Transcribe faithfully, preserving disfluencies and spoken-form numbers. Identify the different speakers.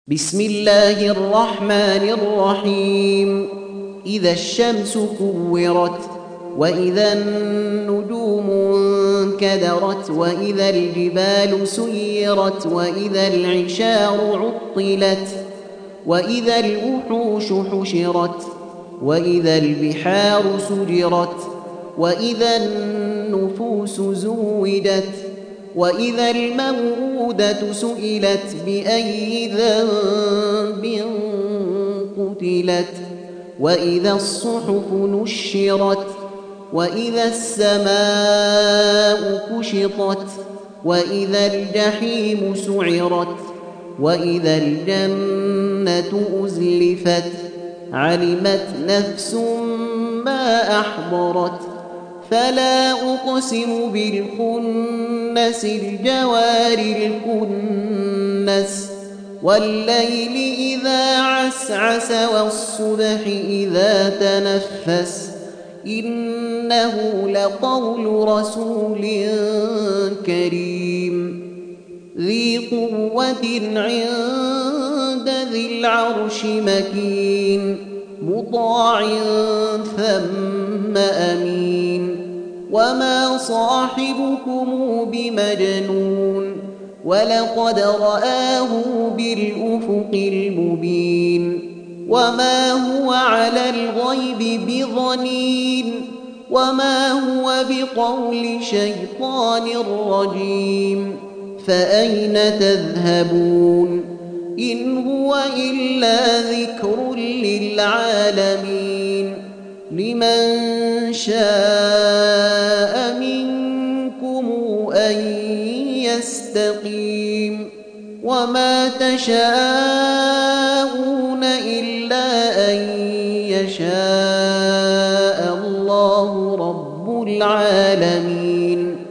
Speaker 1: بسم الله الرحمن الرحيم إذا الشمس كورت وإذا النجوم انكدرت وإذا الجبال سيرت وإذا العشار عطلت وإذا الوحوش حشرت وإذا البحار سجرت وإذا النفوس زوجت وإذا الموءودة سئلت بأي ذنب قتلت وإذا الصحف نشرت وإذا السماء كشطت وإذا الجحيم سعرت وإذا الجنة أزلفت علمت نفس ما أحضرت فلا أقسم بالخنس الجوار الكنس والليل إذا عسعس والصبح إذا تنفس إنه لقول رسول كريم ذي قوة عند ذي العرش مكين مطاع ثم أمين وما صاحبكم بمجنون ولقد رآه بالأفق المبين وما هو على الغيب بضنين وما هو بقول شيطان رجيم فأين تذهبون إن هو إلا ذكر للعالمين لمن شاء منكم أن يستقيم وما تشاءون إلا أن يشاء الله رب العالمين.